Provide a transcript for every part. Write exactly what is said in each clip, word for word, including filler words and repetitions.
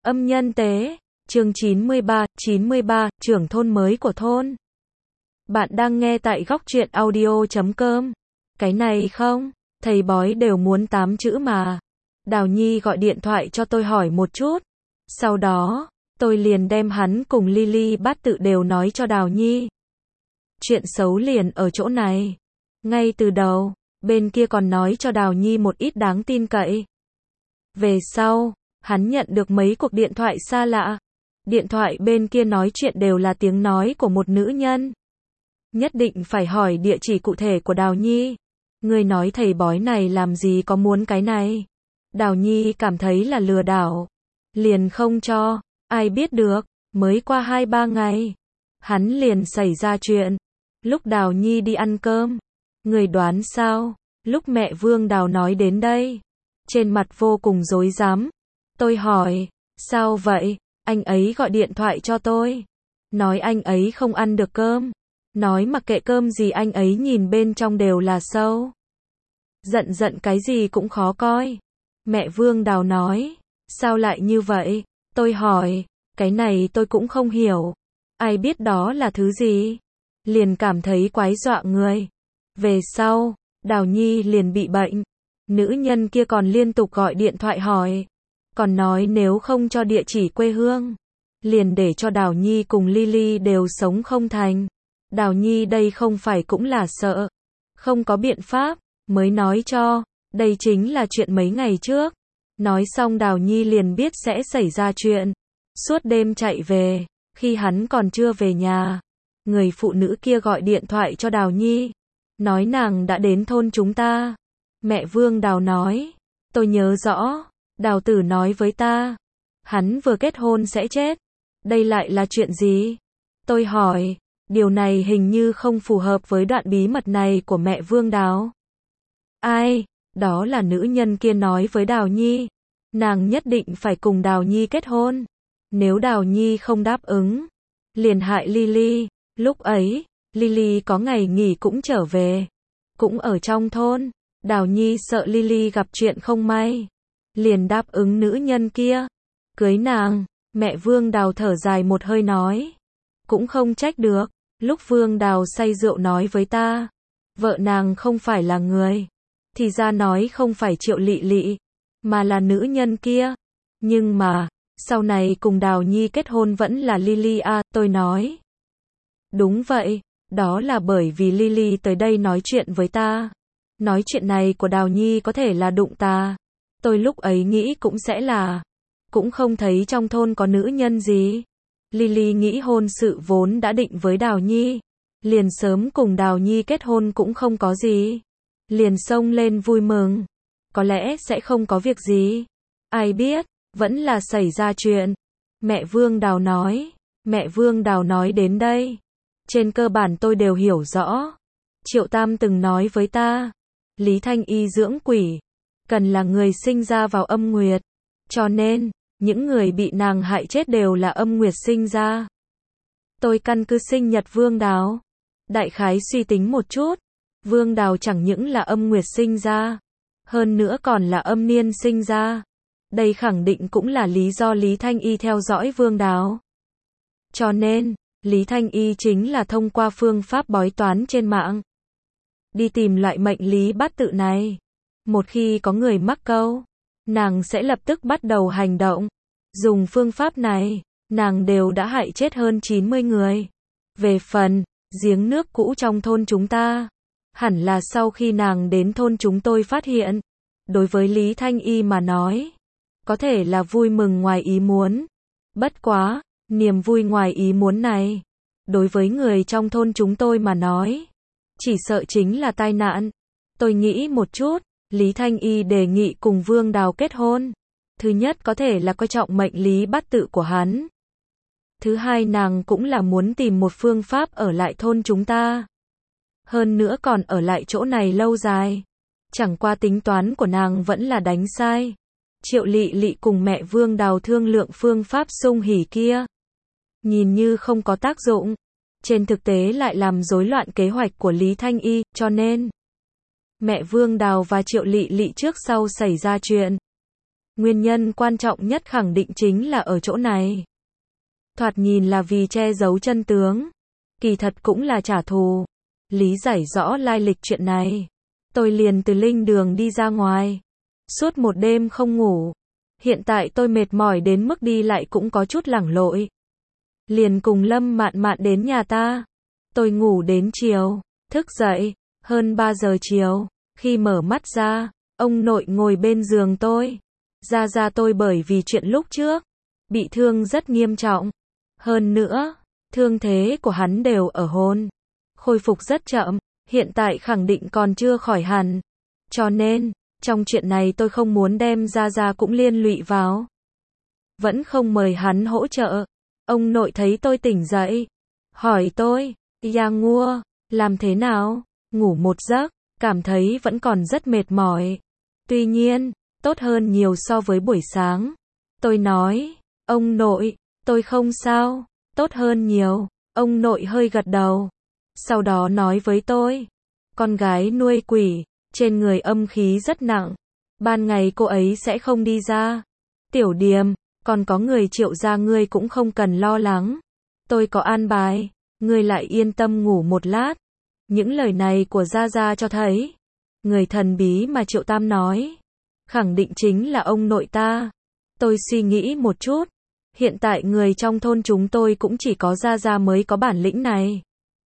Âm nhân tế, chương chín mươi ba, chín mươi ba, trưởng thôn mới của thôn. Bạn đang nghe tại góc truyện audio chấm com. Cái này không, thầy bói đều muốn tám chữ mà. Đào Nhi gọi điện thoại cho tôi hỏi một chút. Sau đó, tôi liền đem hắn cùng Lily bát tự đều nói cho Đào Nhi. Chuyện xấu liền ở chỗ này. Ngay từ đầu, bên kia còn nói cho Đào Nhi một ít đáng tin cậy. Về sau, hắn nhận được mấy cuộc điện thoại xa lạ. Điện thoại bên kia nói chuyện đều là tiếng nói của một nữ nhân. Nhất định phải hỏi địa chỉ cụ thể của Đào Nhi. Người nói thầy bói này làm gì có muốn cái này. Đào Nhi cảm thấy là lừa đảo. Liền không cho, ai biết được, mới qua hai ba ngày. Hắn liền xảy ra chuyện. Lúc Đào Nhi đi ăn cơm. Người đoán sao, lúc mẹ Vương Đào nói đến đây. Trên mặt vô cùng rối rắm. Tôi hỏi, sao vậy? Anh ấy gọi điện thoại cho tôi. Nói anh ấy không ăn được cơm. Nói mặc kệ cơm gì anh ấy nhìn bên trong đều là sâu. Giận giận cái gì cũng khó coi. Mẹ Vương Đào nói, sao lại như vậy? Tôi hỏi, cái này tôi cũng không hiểu. Ai biết đó là thứ gì? Liền cảm thấy quái dọa người. Về sau, Đào Nhi liền bị bệnh. Nữ nhân kia còn liên tục gọi điện thoại hỏi. Còn nói nếu không cho địa chỉ quê hương, liền để cho Đào Nhi cùng Lily đều sống không thành. Đào Nhi đây không phải cũng là sợ. Không có biện pháp, mới nói cho. Đây chính là chuyện mấy ngày trước. Nói xong Đào Nhi liền biết sẽ xảy ra chuyện. Suốt đêm chạy về, khi hắn còn chưa về nhà. Người phụ nữ kia gọi điện thoại cho Đào Nhi. Nói nàng đã đến thôn chúng ta. Mẹ Vương Đào nói, tôi nhớ rõ. Đào tử nói với ta, hắn vừa kết hôn sẽ chết. Đây lại là chuyện gì? Tôi hỏi, điều này hình như không phù hợp với đoạn bí mật này của mẹ Vương Đào. Ai? Đó là nữ nhân kia nói với Đào Nhi. Nàng nhất định phải cùng Đào Nhi kết hôn. Nếu Đào Nhi không đáp ứng, liền hại Lily. Lúc ấy, Lily có ngày nghỉ cũng trở về. Cũng ở trong thôn. Đào Nhi sợ Lily gặp chuyện không may. Liền đáp ứng nữ nhân kia. Cưới nàng. Mẹ Vương Đào thở dài một hơi nói. Cũng không trách được. Lúc Vương Đào say rượu nói với ta. Vợ nàng không phải là người. Thì ra nói không phải Triệu Lị Lị. Mà là nữ nhân kia. Nhưng mà, sau này cùng Đào Nhi kết hôn vẫn là Lily à, tôi nói. Đúng vậy. Đó là bởi vì Lily tới đây nói chuyện với ta. Nói chuyện này của Đào Nhi có thể là đụng ta. Tôi lúc ấy nghĩ cũng sẽ là. Cũng không thấy trong thôn có nữ nhân gì. Lily nghĩ hôn sự vốn đã định với Đào Nhi. Liền sớm cùng Đào Nhi kết hôn cũng không có gì. Liền xông lên vui mừng. Có lẽ sẽ không có việc gì. Ai biết, vẫn là xảy ra chuyện. Mẹ Vương Đào nói. Mẹ Vương Đào nói đến đây. Trên cơ bản tôi đều hiểu rõ. Triệu Tam từng nói với ta. Lý Thanh Y dưỡng quỷ. Cần là người sinh ra vào âm nguyệt. Cho nên, những người bị nàng hại chết đều là âm nguyệt sinh ra. Tôi căn cứ sinh nhật Vương Đào. Đại khái suy tính một chút. Vương Đào chẳng những là âm nguyệt sinh ra. Hơn nữa còn là âm niên sinh ra. Đây khẳng định cũng là lý do Lý Thanh Y theo dõi Vương Đào. Cho nên, Lý Thanh Y chính là thông qua phương pháp bói toán trên mạng. Đi tìm loại mệnh lý bát tự này. Một khi có người mắc câu, nàng sẽ lập tức bắt đầu hành động. Dùng phương pháp này, nàng đều đã hại chết hơn chín mươi người. Về phần, giếng nước cũ trong thôn chúng ta, hẳn là sau khi nàng đến thôn chúng tôi phát hiện. Đối với Lý Thanh Y mà nói, có thể là vui mừng ngoài ý muốn. Bất quá, niềm vui ngoài ý muốn này, đối với người trong thôn chúng tôi mà nói, chỉ sợ chính là tai nạn. Tôi nghĩ một chút. Lý Thanh Y đề nghị cùng Vương Đào kết hôn. Thứ nhất có thể là coi trọng mệnh lý bát tự của hắn. Thứ hai nàng cũng là muốn tìm một phương pháp ở lại thôn chúng ta. Hơn nữa còn ở lại chỗ này lâu dài. Chẳng qua tính toán của nàng vẫn là đánh sai. Triệu Lị Lị cùng mẹ Vương Đào thương lượng phương pháp sung hỉ kia. Nhìn như không có tác dụng. Trên thực tế lại làm rối loạn kế hoạch của Lý Thanh Y, cho nên mẹ Vương Đào và Triệu Lị Lị trước sau xảy ra chuyện. Nguyên nhân quan trọng nhất khẳng định chính là ở chỗ này. Thoạt nhìn là vì che giấu chân tướng, kỳ thật cũng là trả thù. Lý giải rõ lai lịch chuyện này, tôi liền từ linh đường đi ra ngoài. Suốt một đêm không ngủ. Hiện tại tôi mệt mỏi đến mức đi lại cũng có chút lẳng lội. Liền cùng Lâm Mạn Mạn đến nhà ta. Tôi ngủ đến chiều, thức dậy, hơn ba giờ chiều. Khi mở mắt ra, ông nội ngồi bên giường tôi. Ra ra tôi bởi vì chuyện lúc trước, bị thương rất nghiêm trọng. Hơn nữa, thương thế của hắn đều ở hôn. Khôi phục rất chậm, hiện tại khẳng định còn chưa khỏi hẳn. Cho nên, trong chuyện này tôi không muốn đem ra ra cũng liên lụy vào. Vẫn không mời hắn hỗ trợ. Ông nội thấy tôi tỉnh dậy, hỏi tôi, "Ya ngua, làm thế nào?" Ngủ một giấc, cảm thấy vẫn còn rất mệt mỏi. Tuy nhiên, tốt hơn nhiều so với buổi sáng. Tôi nói, "Ông nội, tôi không sao, tốt hơn nhiều." Ông nội hơi gật đầu. Sau đó nói với tôi, "Con gái nuôi quỷ, trên người âm khí rất nặng. Ban ngày cô ấy sẽ không đi ra. Tiểu Điềm, còn có người Triệu gia ngươi cũng không cần lo lắng. Tôi có an bài, ngươi lại yên tâm ngủ một lát." Những lời này của Gia Gia cho thấy, người thần bí mà Triệu Tam nói, khẳng định chính là ông nội ta. Tôi suy nghĩ một chút, hiện tại người trong thôn chúng tôi cũng chỉ có Gia Gia mới có bản lĩnh này.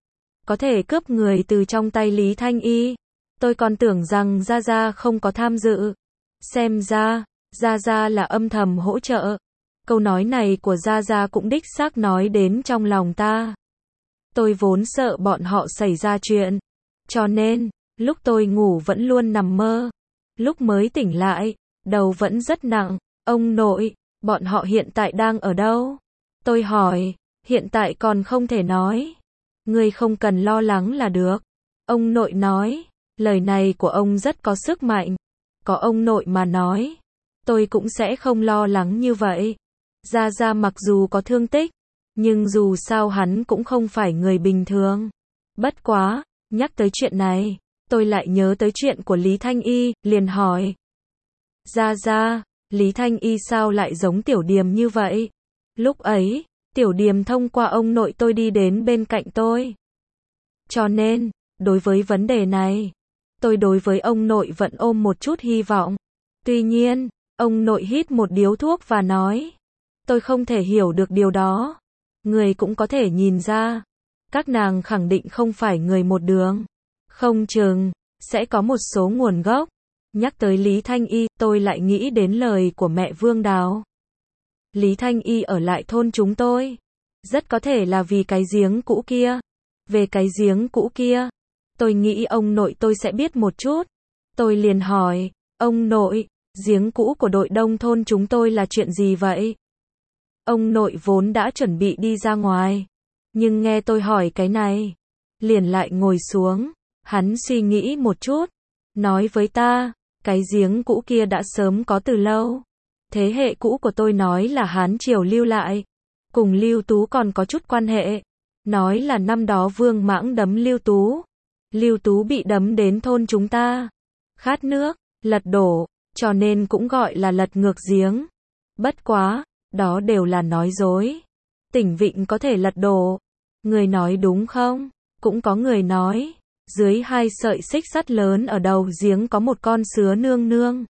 Có thể cướp người từ trong tay Lý Thanh Y. Tôi còn tưởng rằng Gia Gia không có tham dự. Xem ra, Gia Gia là âm thầm hỗ trợ. Câu nói này của Gia Gia cũng đích xác nói đến trong lòng ta. Tôi vốn sợ bọn họ xảy ra chuyện. Cho nên, lúc tôi ngủ vẫn luôn nằm mơ. Lúc mới tỉnh lại, đầu vẫn rất nặng. Ông nội, bọn họ hiện tại đang ở đâu? Tôi hỏi, hiện tại còn không thể nói. Ngươi không cần lo lắng là được. Ông nội nói, lời này của ông rất có sức mạnh. Có ông nội mà nói, tôi cũng sẽ không lo lắng như vậy. Gia Gia mặc dù có thương tích, nhưng dù sao hắn cũng không phải người bình thường. Bất quá, nhắc tới chuyện này, tôi lại nhớ tới chuyện của Lý Thanh Y, liền hỏi. Gia Gia, Lý Thanh Y sao lại giống Tiểu Điềm như vậy? Lúc ấy, Tiểu Điềm thông qua ông nội tôi đi đến bên cạnh tôi. Cho nên, đối với vấn đề này, tôi đối với ông nội vẫn ôm một chút hy vọng. Tuy nhiên, ông nội hít một điếu thuốc và nói, tôi không thể hiểu được điều đó. Người cũng có thể nhìn ra, các nàng khẳng định không phải người một đường. Không chừng, sẽ có một số nguồn gốc. Nhắc tới Lý Thanh Y, tôi lại nghĩ đến lời của mẹ Vương Đào. Lý Thanh Y ở lại thôn chúng tôi. Rất có thể là vì cái giếng cũ kia. Về cái giếng cũ kia, tôi nghĩ ông nội tôi sẽ biết một chút. Tôi liền hỏi, ông nội, giếng cũ của đội đông thôn chúng tôi là chuyện gì vậy? Ông nội vốn đã chuẩn bị đi ra ngoài. Nhưng nghe tôi hỏi cái này, liền lại ngồi xuống. Hắn suy nghĩ một chút, nói với ta, cái giếng cũ kia đã sớm có từ lâu. Thế hệ cũ của tôi nói là Hán Triều lưu lại. Cùng Lưu Tú còn có chút quan hệ. Nói là năm đó Vương Mãng đấm Lưu Tú. Lưu Tú bị đấm đến thôn chúng ta. Khát nước, lật đổ, cho nên cũng gọi là lật ngược giếng. Bất quá, đó đều là nói dối. Tỉnh Vịnh có thể lật đổ. Người nói đúng không? Cũng có người nói, dưới hai sợi xích sắt lớn ở đầu giếng có một con sứa nương nương.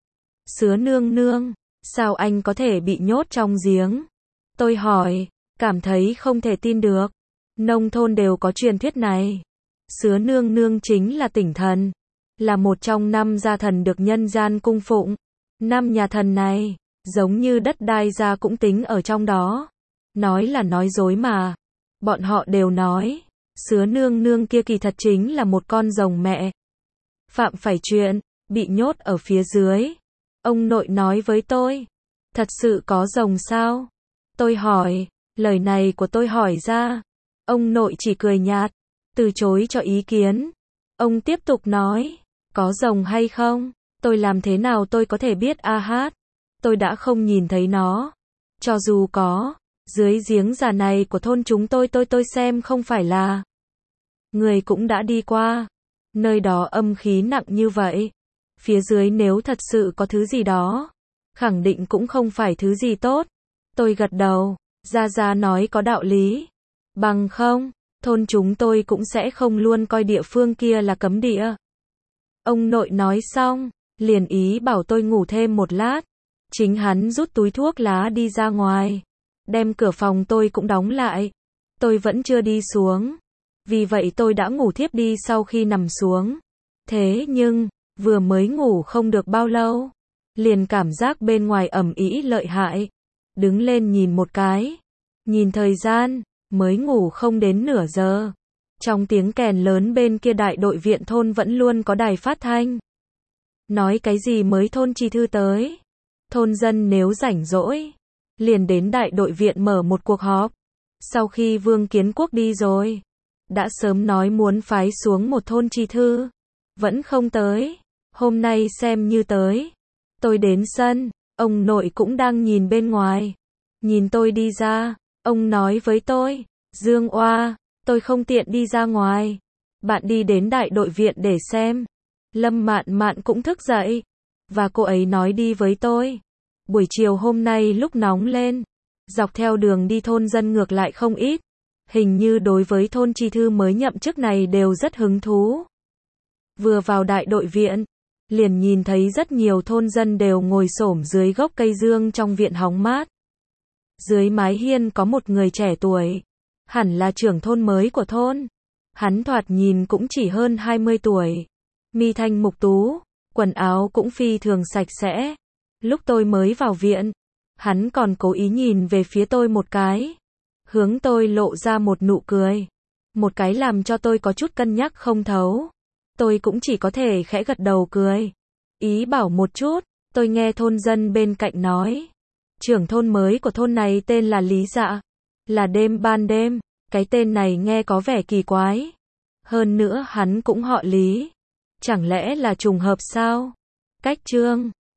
Sứa nương nương, sao anh có thể bị nhốt trong giếng? Tôi hỏi, cảm thấy không thể tin được. Nông thôn đều có truyền thuyết này. Sứa nương nương chính là tỉnh thần, là một trong năm gia thần được nhân gian cung phụng. Năm nhà thần này, giống như đất đai gia cũng tính ở trong đó. Nói là nói dối mà. Bọn họ đều nói, sứa nương nương kia kỳ thật chính là một con rồng mẹ. Phạm phải chuyện, bị nhốt ở phía dưới. Ông nội nói với tôi, thật sự có rồng sao? Tôi hỏi, lời này của tôi hỏi ra. Ông nội chỉ cười nhạt, từ chối cho ý kiến. Ông tiếp tục nói, có rồng hay không? Tôi làm thế nào tôi có thể biết a hát? Tôi đã không nhìn thấy nó. Cho dù có, dưới giếng già này của thôn chúng tôi tôi tôi xem không phải là. Người cũng đã đi qua. Nơi đó âm khí nặng như vậy. Phía dưới nếu thật sự có thứ gì đó, khẳng định cũng không phải thứ gì tốt. Tôi gật đầu, Gia Gia nói có đạo lý. Bằng không, thôn chúng tôi cũng sẽ không luôn coi địa phương kia là cấm địa. Ông nội nói xong, liền ý bảo tôi ngủ thêm một lát. Chính hắn rút túi thuốc lá đi ra ngoài, đem cửa phòng tôi cũng đóng lại. Tôi vẫn chưa đi xuống, vì vậy tôi đã ngủ thiếp đi sau khi nằm xuống. Thế nhưng, vừa mới ngủ không được bao lâu, liền cảm giác bên ngoài ầm ĩ lợi hại. Đứng lên nhìn một cái, nhìn thời gian, mới ngủ không đến nửa giờ. Trong tiếng kèn lớn bên kia đại đội viện thôn vẫn luôn có đài phát thanh. Nói cái gì mới thôn chi thư tới. Thôn dân nếu rảnh rỗi, liền đến đại đội viện mở một cuộc họp. Sau khi Vương Kiến Quốc đi rồi, đã sớm nói muốn phái xuống một thôn chi thư. Vẫn không tới. Hôm nay xem như tới. Tôi đến sân, ông nội cũng đang nhìn bên ngoài. Nhìn tôi đi ra, ông nói với tôi, Dương Oa, tôi không tiện đi ra ngoài. Bạn đi đến đại đội viện để xem. Lâm Mạn Mạn cũng thức dậy. Và cô ấy nói đi với tôi. Buổi chiều hôm nay lúc nóng lên, dọc theo đường đi thôn dân ngược lại không ít. Hình như đối với thôn chi thư mới nhậm chức này đều rất hứng thú. Vừa vào đại đội viện, liền nhìn thấy rất nhiều thôn dân đều ngồi xổm dưới gốc cây dương trong viện hóng mát. Dưới mái hiên có một người trẻ tuổi, hẳn là trưởng thôn mới của thôn. Hắn thoạt nhìn cũng chỉ hơn hai mươi tuổi. Mi thanh mục tú, quần áo cũng phi thường sạch sẽ. Lúc tôi mới vào viện, hắn còn cố ý nhìn về phía tôi một cái, hướng tôi lộ ra một nụ cười. Một cái làm cho tôi có chút cân nhắc không thấu. Tôi cũng chỉ có thể khẽ gật đầu cười. Ý bảo một chút, tôi nghe thôn dân bên cạnh nói. Trưởng thôn mới của thôn này tên là Lý Dạ. Là đêm ban đêm. Cái tên này nghe có vẻ kỳ quái. Hơn nữa hắn cũng họ Lý. Chẳng lẽ là trùng hợp sao? Cách chương